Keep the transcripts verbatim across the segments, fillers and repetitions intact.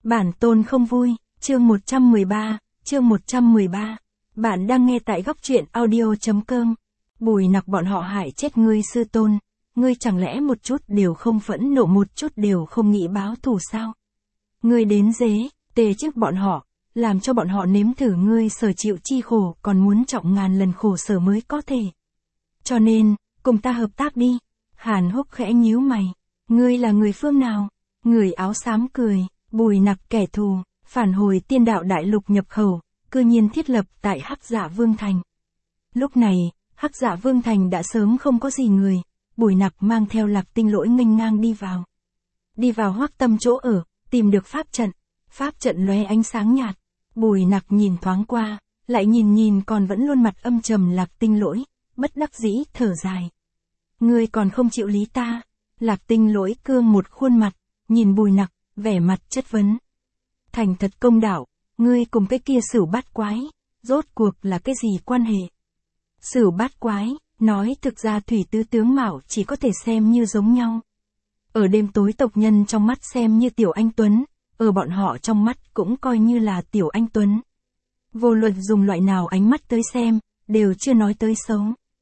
Bản tôn không vui, chương một trăm mười ba, chương một trăm mười ba. Bạn đang nghe tại góc truyện audio.com. Bùi Nặc bọn họ hại chết ngươi sư tôn, ngươi chẳng lẽ một chút đều không phẫn nộ, một chút đều không nghĩ báo thù sao? Ngươi đến dế, tề trước bọn họ, làm cho bọn họ nếm thử ngươi sở chịu chi khổ, còn muốn trọng ngàn lần khổ sở mới có thể. Cho nên, cùng ta hợp tác đi. Hàn Húc khẽ nhíu mày. Ngươi là người phương nào? Người áo xám cười. Bùi Nặc kẻ thù, phản hồi tiên đạo đại lục nhập khẩu, cư nhiên thiết lập tại Hắc Dạ Vương Thành. Lúc này, Hắc Dạ Vương Thành đã sớm không có gì người, Bùi Nặc mang theo Lạc Tinh Lỗi nghênh ngang đi vào. Đi vào Hoắc Tâm chỗ ở, tìm được pháp trận, pháp trận lóe ánh sáng nhạt. Bùi Nặc nhìn thoáng qua, lại nhìn nhìn còn vẫn luôn mặt âm trầm Lạc Tinh Lỗi, bất đắc dĩ thở dài. Ngươi còn không chịu lý ta? Lạc Tinh Lỗi cương một khuôn mặt, nhìn Bùi Nặc, vẻ mặt chất vấn. Thành thật công đạo, ngươi cùng cái kia Sửu Bát Quái, rốt cuộc là cái gì quan hệ? Sửu Bát Quái, nói thực ra thủy tứ tướng mạo chỉ có thể xem như giống nhau. Ở đêm tối tộc nhân trong mắt xem như Tiểu Anh Tuấn, ở bọn họ trong mắt cũng coi như là Tiểu Anh Tuấn. Vô luận dùng loại nào ánh mắt tới xem, đều chưa nói tới xấu.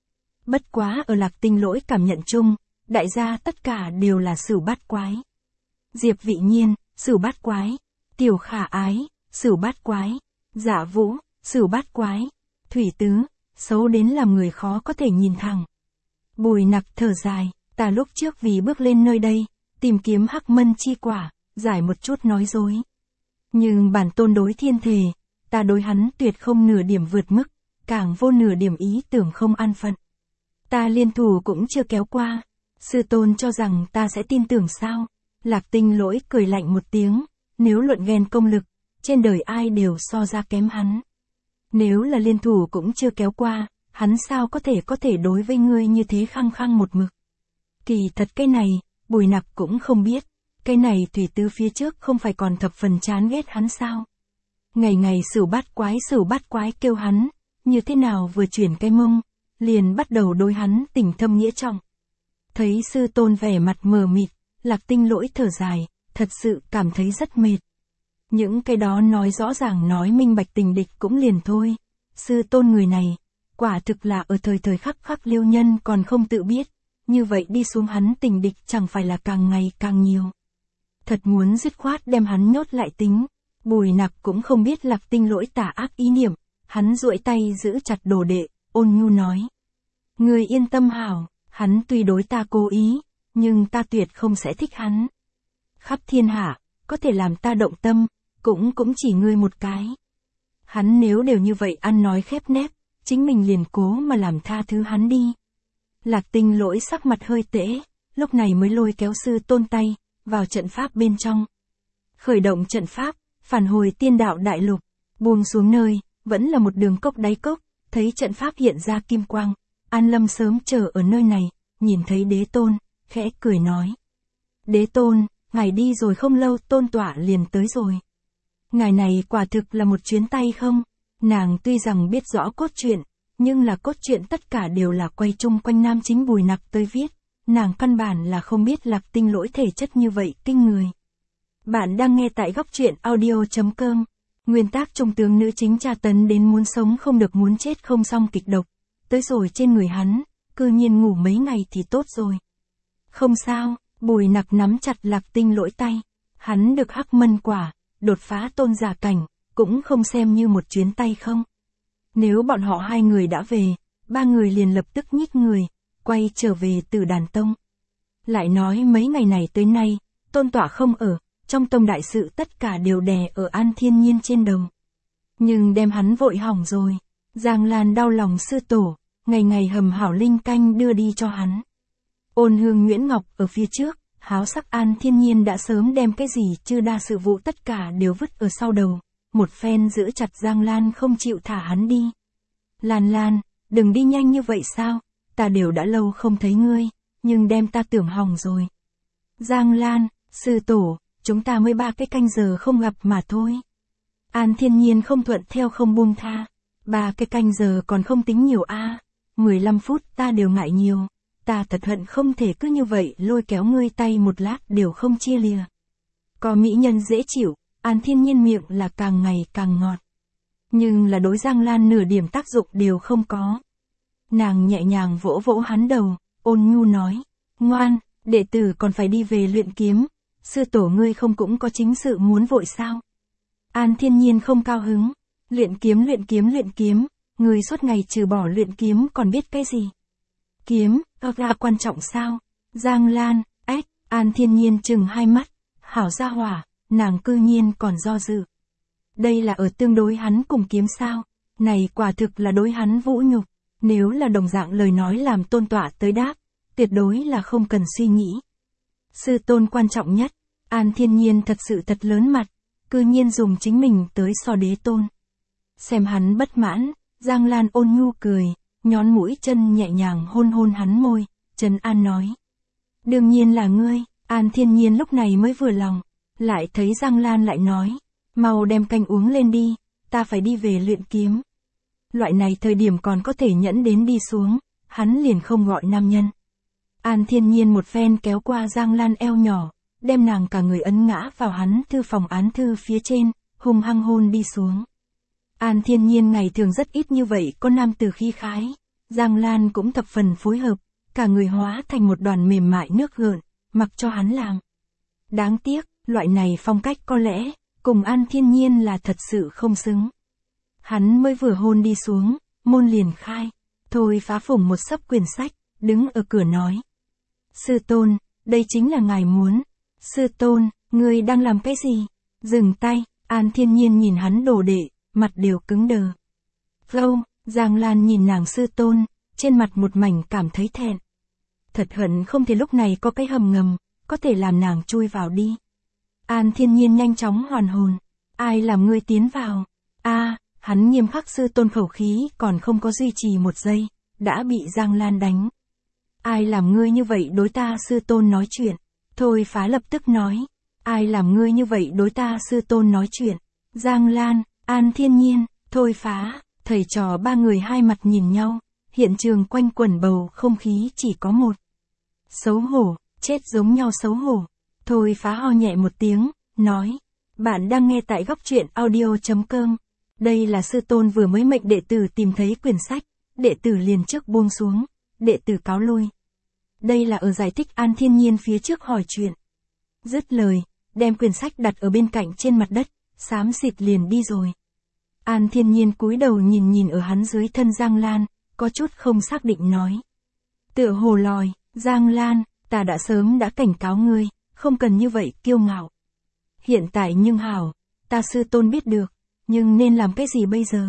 Bất quá ở Lạc Tinh Lỗi cảm nhận chung, đại gia tất cả đều là Sửu Bát Quái. Diệp Vị Nhiên, Sửu Bát Quái, Tiểu Khả Ái, Sửu Bát Quái, Dạ Vũ, Sửu Bát Quái, Thủy Tứ, xấu đến làm người khó có thể nhìn thẳng. Bùi Nặc thở dài, ta lúc trước vì bước lên nơi đây, tìm kiếm Hắc Mân chi quả, giải một chút nói dối. Nhưng bản tôn đối thiên thề, ta đối hắn tuyệt không nửa điểm vượt mức, càng vô nửa điểm ý tưởng không an phận. Ta liên thủ cũng chưa kéo qua, sư tôn cho rằng ta sẽ tin tưởng sao? Lạc Tinh Lỗi cười lạnh một tiếng, nếu luận ghen công lực, trên đời ai đều so ra kém hắn. Nếu là liên thủ cũng chưa kéo qua, hắn sao có thể có thể đối với ngươi như thế khăng khăng một mực. Kỳ thật cái này, Bùi Nặc cũng không biết, cái này Thủy Tứ phía trước không phải còn thập phần chán ghét hắn sao. Ngày ngày Sửu Bát Quái Sửu Bát Quái kêu hắn, như thế nào vừa chuyển cái mông, liền bắt đầu đối hắn tình thâm nghĩa trọng. Thấy sư tôn vẻ mặt mờ mịt, Lạc Tinh Lỗi thở dài, thật sự cảm thấy rất mệt. Những cái đó nói rõ ràng nói minh bạch tình địch cũng liền thôi. Sư tôn người này, quả thực là ở thời thời khắc khắc liêu nhân còn không tự biết. Như vậy đi xuống hắn tình địch chẳng phải là càng ngày càng nhiều. Thật muốn dứt khoát đem hắn nhốt lại tính. Bùi Nặc cũng không biết Lạc Tinh Lỗi tà ác ý niệm. Hắn duỗi tay giữ chặt đồ đệ, ôn nhu nói. Người yên tâm hảo, hắn tuy đối ta cố ý, nhưng ta tuyệt không sẽ thích hắn. Khắp thiên hạ, có thể làm ta động tâm, cũng cũng chỉ ngươi một cái. Hắn nếu đều như vậy ăn nói khép nép, chính mình liền cố mà làm tha thứ hắn đi. Lạc Tinh Lỗi sắc mặt hơi tễ, lúc này mới lôi kéo sư tôn tay, vào trận pháp bên trong. Khởi động trận pháp, phản hồi tiên đạo đại lục, buông xuống nơi, vẫn là một đường cốc đáy cốc, thấy trận pháp hiện ra kim quang. An Lâm sớm chờ ở nơi này, nhìn thấy đế tôn, khẽ cười nói. Đế tôn, ngài đi rồi không lâu tôn tọa liền tới rồi. Ngài này quả thực là một chuyến tay không? Nàng tuy rằng biết rõ cốt truyện, nhưng là cốt truyện tất cả đều là quay chung quanh nam chính Bùi Nặc tới viết. Nàng căn bản là không biết Lạc Tinh Lỗi thể chất như vậy kinh người. Bạn đang nghe tại góc truyện audio.com. Nguyên tác trung tướng nữ chính tra tấn đến muốn sống không được muốn chết không xong kịch độc. Tới rồi trên người hắn, cư nhiên ngủ mấy ngày thì tốt rồi. Không sao, Bùi Nặc nắm chặt Lạc Tinh Lỗi tay. Hắn được Hắc Mân quả, đột phá tôn giả cảnh, cũng không xem như một chuyến tay không. Nếu bọn họ hai người đã về, ba người liền lập tức nhích người, quay trở về Tử Đàn Tông. Lại nói mấy ngày này tới nay, tôn tọa không ở, trong tông đại sự tất cả đều đè ở An Thiên Nhiên trên đầu. Nhưng đem hắn vội hỏng rồi. Giang Lan đau lòng sư tổ, ngày ngày hầm hảo linh canh đưa đi cho hắn. Ôn Hương Nguyễn Ngọc ở phía trước, háo sắc An Thiên Nhiên đã sớm đem cái gì chư đa sự vụ tất cả đều vứt ở sau đầu, một phen giữ chặt Giang Lan không chịu thả hắn đi. Lan Lan, đừng đi nhanh như vậy sao, ta đều đã lâu không thấy ngươi, nhưng đem ta tưởng hỏng rồi. Giang Lan, sư tổ, chúng ta mới ba cái canh giờ không gặp mà thôi. An Thiên Nhiên không thuận theo không buông tha. Ba cái canh giờ còn không tính nhiều a, à. mười lăm phút ta đều ngại nhiều. Ta thật hận không thể cứ như vậy lôi kéo ngươi tay một lát đều không chia lìa. Có mỹ nhân dễ chịu, An Thiên Nhiên miệng là càng ngày càng ngọt. Nhưng là đối Giang Lan nửa điểm tác dụng đều không có. Nàng nhẹ nhàng vỗ vỗ hắn đầu, ôn nhu nói, ngoan, đệ tử còn phải đi về luyện kiếm, sư tổ ngươi không cũng có chính sự muốn vội sao? An Thiên Nhiên không cao hứng, luyện kiếm luyện kiếm luyện kiếm, ngươi suốt ngày trừ bỏ luyện kiếm còn biết cái gì? Kiếm, ơ ra quan trọng sao? Giang Lan, ếch, An Thiên Nhiên chừng hai mắt, hảo gia hỏa, nàng cư nhiên còn do dự. Đây là ở tương đối hắn cùng kiếm sao? Này quả thực là đối hắn vũ nhục, nếu là đồng dạng lời nói làm tôn tọa tới đáp, tuyệt đối là không cần suy nghĩ. Sư tôn quan trọng nhất, An Thiên Nhiên thật sự thật lớn mặt, cư nhiên dùng chính mình tới so đế tôn. Xem hắn bất mãn, Giang Lan ôn nhu cười, nhón mũi chân nhẹ nhàng hôn hôn hắn môi, trấn an nói. Đương nhiên là ngươi, An Thiên Nhiên lúc này mới vừa lòng, lại thấy Giang Lan lại nói, mau đem canh uống lên đi, ta phải đi về luyện kiếm. Loại này thời điểm còn có thể nhẫn đến đi xuống, hắn liền không gọi nam nhân. An Thiên Nhiên một phen kéo qua Giang Lan eo nhỏ, đem nàng cả người ấn ngã vào hắn thư phòng án thư phía trên, hung hăng hôn đi xuống. An Thiên Nhiên ngày thường rất ít như vậy có nam từ khí khái, Giang Lan cũng thập phần phối hợp, cả người hóa thành một đoàn mềm mại nước gợn, mặc cho hắn làm. Đáng tiếc, loại này phong cách có lẽ, cùng An Thiên Nhiên là thật sự không xứng. Hắn mới vừa hôn đi xuống, môn liền khai, thôi phá phủng một sấp quyển sách, đứng ở cửa nói. Sư tôn, đây chính là ngài muốn. Sư tôn, ngươi đang làm cái gì? Dừng tay, An Thiên Nhiên nhìn hắn đồ đệ, mặt đều cứng đờ. Phâu, Giang Lan nhìn nàng sư tôn, trên mặt một mảnh cảm thấy thẹn. Thật hận không thể lúc này có cái hầm ngầm, có thể làm nàng chui vào đi. An Thiên Nhiên nhanh chóng hoàn hồn. Ai làm ngươi tiến vào? A, à, hắn nghiêm khắc sư tôn khẩu khí còn không có duy trì một giây, đã bị Giang Lan đánh. Ai làm ngươi như vậy đối ta sư tôn nói chuyện? Thôi phá lập tức nói. Ai làm ngươi như vậy đối ta sư tôn nói chuyện? Giang Lan, An Thiên Nhiên, thôi phá, thầy trò ba người hai mặt nhìn nhau, hiện trường quanh quẩn bầu không khí chỉ có một. Xấu hổ, chết giống nhau xấu hổ. Thôi phá ho nhẹ một tiếng, nói. Bạn đang nghe tại góc truyện audio.com. Đây là sư tôn vừa mới mệnh đệ tử tìm thấy quyển sách, đệ tử liền trước buông xuống, đệ tử cáo lui. Đây là ở giải thích An Thiên Nhiên phía trước hỏi chuyện. Dứt lời, đem quyển sách đặt ở bên cạnh trên mặt đất, xám xịt liền đi rồi. An Thiên Nhiên cúi đầu nhìn nhìn ở hắn dưới thân Giang Lan, có chút không xác định nói. Tựa hồ lòi, Giang Lan, ta đã sớm đã cảnh cáo ngươi, không cần như vậy kiêu ngạo. Hiện tại nhưng hảo, ta sư tôn biết được, nhưng nên làm cái gì bây giờ?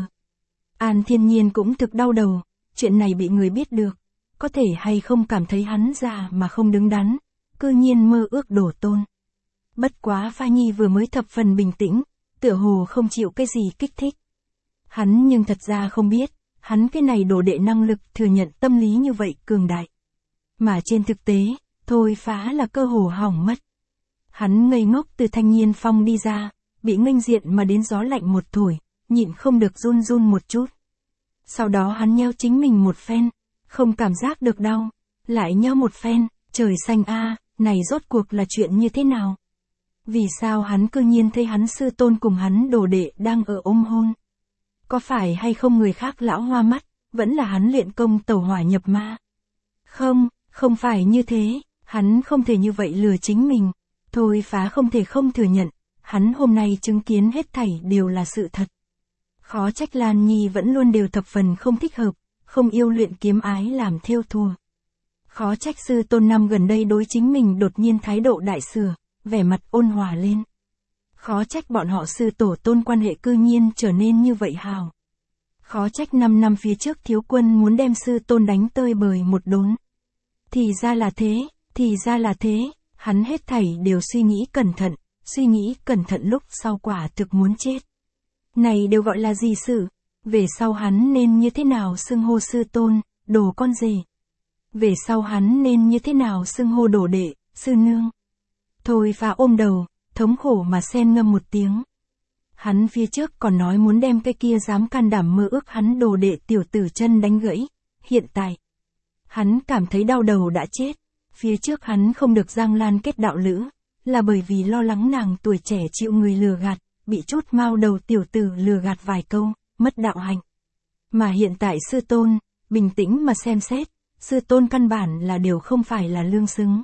An Thiên Nhiên cũng thực đau đầu, chuyện này bị người biết được, có thể hay không cảm thấy hắn già mà không đứng đắn, cư nhiên mơ ước đổ tôn. Bất quá Pha Nhi vừa mới thập phần bình tĩnh, tựa hồ không chịu cái gì kích thích. Hắn nhưng thật ra không biết, hắn cái này đổ đệ năng lực thừa nhận tâm lý như vậy cường đại. Mà trên thực tế, thôi phá là cơ hồ hỏng mất. Hắn ngây ngốc từ thanh nhiên phong đi ra, bị nghênh diện mà đến gió lạnh một thổi, nhịn không được run run một chút. Sau đó hắn nheo chính mình một phen, không cảm giác được đau, lại nheo một phen, trời xanh a, này rốt cuộc là chuyện như thế nào? Vì sao hắn cư nhiên thấy hắn sư tôn cùng hắn đồ đệ đang ở ôm hôn? Có phải hay không người khác lão hoa mắt, vẫn là hắn luyện công tẩu hỏa nhập ma? Không, không phải như thế, hắn không thể như vậy lừa chính mình. Thôi phá không thể không thừa nhận, hắn hôm nay chứng kiến hết thảy đều là sự thật. Khó trách Lan Nhi vẫn luôn đều thập phần không thích hợp, không yêu luyện kiếm ái làm theo thùa. Khó trách sư tôn năm gần đây đối chính mình đột nhiên thái độ đại sửa, vẻ mặt ôn hòa lên. Khó trách bọn họ sư tổ tôn quan hệ cư nhiên trở nên như vậy hào. Khó trách năm năm phía trước thiếu quân muốn đem sư tôn đánh tơi bời một đốn. Thì ra là thế, thì ra là thế, hắn hết thảy đều suy nghĩ cẩn thận, suy nghĩ cẩn thận lúc sau quả thực muốn chết. Này đều gọi là gì sự? Về sau hắn nên như thế nào xưng hô sư tôn, đồ con rể? Về sau hắn nên như thế nào xưng hô đồ đệ, sư nương? Thôi phá ôm đầu, thống khổ mà sen ngâm một tiếng. Hắn phía trước còn nói muốn đem cái kia dám can đảm mơ ước hắn đồ đệ tiểu tử chân đánh gãy. Hiện tại, hắn cảm thấy đau đầu đã chết. Phía trước hắn không được Giang Lan kết đạo lữ, là bởi vì lo lắng nàng tuổi trẻ chịu người lừa gạt, bị chút mao đầu tiểu tử lừa gạt vài câu, mất đạo hạnh. Mà hiện tại sư tôn, bình tĩnh mà xem xét, sư tôn căn bản là điều không phải là lương xứng.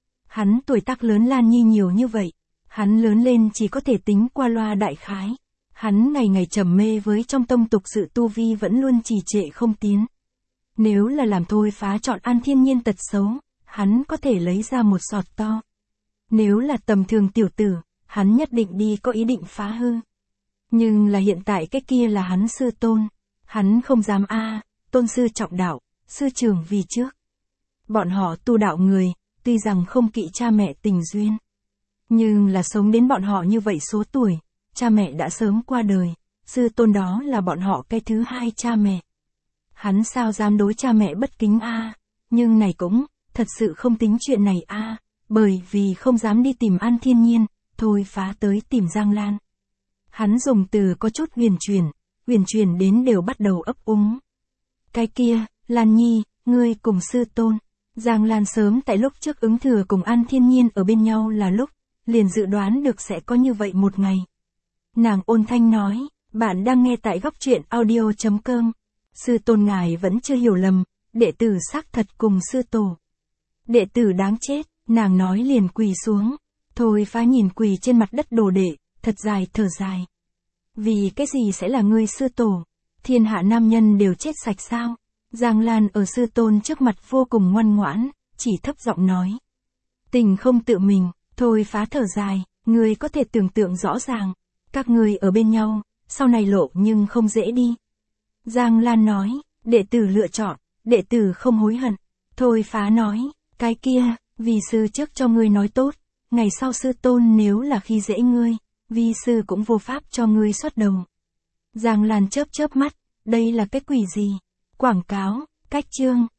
Hắn tuổi tác lớn Lan Nhi nhiều như vậy, hắn lớn lên chỉ có thể tính qua loa đại khái. Hắn ngày ngày trầm mê với trong tông tục sự tu vi vẫn luôn trì trệ không tiến. Nếu là làm Thôi Phá chọn An Thiên Nhiên tật xấu, hắn có thể lấy ra một sọt to. Nếu là tầm thường tiểu tử, hắn nhất định đi có ý định phá hư. Nhưng là hiện tại cái kia là hắn sư tôn. Hắn không dám a, tôn sư trọng đạo, sư trưởng vì trước. Bọn họ tu đạo người, tuy rằng không kỵ cha mẹ tình duyên. Nhưng là sống đến bọn họ như vậy số tuổi, cha mẹ đã sớm qua đời, sư tôn đó là bọn họ cái thứ hai cha mẹ. Hắn sao dám đối cha mẹ bất kính a? Nhưng này cũng, thật sự không tính chuyện này a, bởi vì không dám đi tìm An Thiên Nhiên, Thôi Phá tới tìm Giang Lan. Hắn dùng từ có chút huyền chuyển, huyền chuyển đến đều bắt đầu ấp úng. Cái kia, Lan Nhi, ngươi cùng sư tôn. Giang Lan sớm tại lúc trước ứng thừa cùng An Thiên Nhiên ở bên nhau là lúc, liền dự đoán được sẽ có như vậy một ngày. Nàng ôn thanh nói, bạn đang nghe tại góc truyện audio chấm com. Sư tôn ngài vẫn chưa hiểu lầm, đệ tử xác thật cùng sư tổ. Đệ tử đáng chết, nàng nói liền quỳ xuống. Thôi Phá nhìn quỳ trên mặt đất đồ đệ, thật dài thở dài. Vì cái gì sẽ là ngươi sư tổ? Thiên hạ nam nhân đều chết sạch sao? Giang Lan ở sư tôn trước mặt vô cùng ngoan ngoãn, chỉ thấp giọng nói. Tình không tự mình, Thôi Phá thở dài, ngươi có thể tưởng tượng rõ ràng. Các ngươi ở bên nhau, sau này lộ nhưng không dễ đi. Giang Lan nói, đệ tử lựa chọn, đệ tử không hối hận. Thôi Phá nói, cái kia, vì sư trước cho ngươi nói tốt, ngày sau sư tôn nếu là khi dễ ngươi, vi sư cũng vô pháp cho ngươi xuất đầu. Giang Lan chớp chớp mắt, đây là cái quỷ gì? Quảng cáo, cách chương.